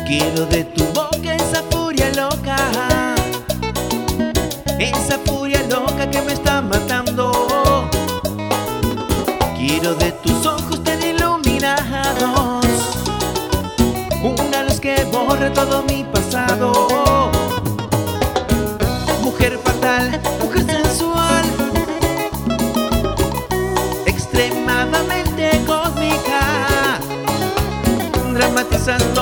Quiero de tu boca esa furia loca, esa furia loca que me está matando. Quiero de tus ojos tan iluminados, una luz que borre todo mi pasado. Mujer fatal, mujer sensual, extremadamente cósmica, dramatizando